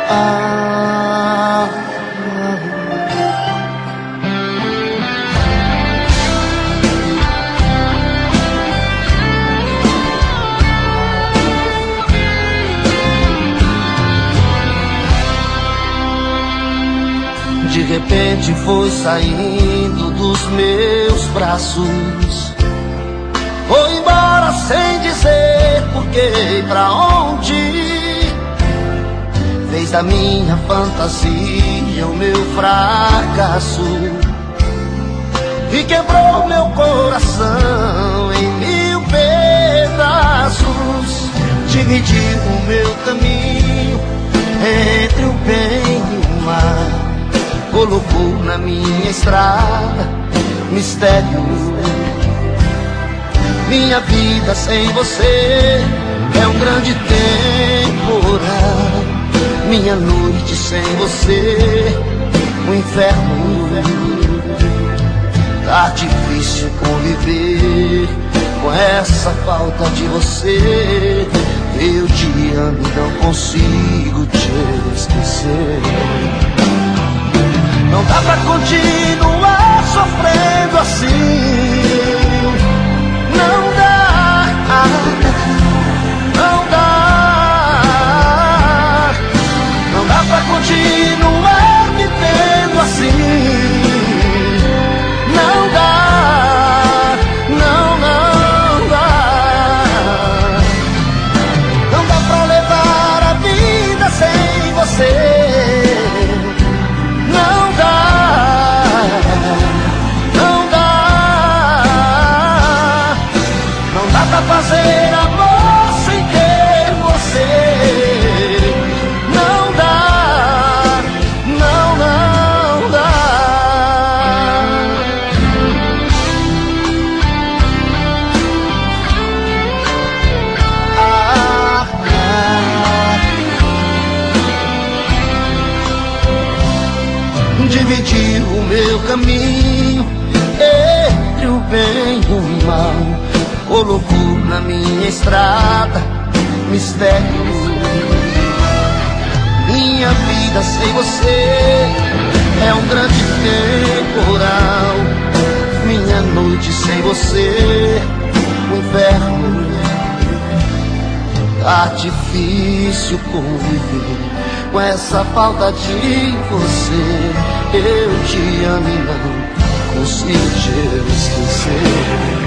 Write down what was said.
ah, De repente foi saindo dos meus braços, foi embora sem dizer porquê e pra onde. Fez da minha fantasia o meu fracasso e quebrou meu coração em mil pedaços. Dividiu o meu caminho entre o bem e o mal, colocou na minha estrada mistério. Minha vida sem você é um grande temporal, minha noite sem você um inferno. Tá difícil conviver com essa falta de você. Eu te amo e não consigo te esquecer. Não dá pra continuar sofrendo assim. Não dá, não dá. Não dá pra continuar vivendo assim. Não dá, não dá. Não dá pra levar a vida sem você. Fazer amor sem ter você. Não dá, não dá. Dividir o meu caminho entre o bem e o mal, colocou na minha estrada mistério. Minha vida sem você é um grande temporal, minha noite sem você um inferno. Tá difícil conviver com essa falta de você. Eu te amo e não consigo te esquecer.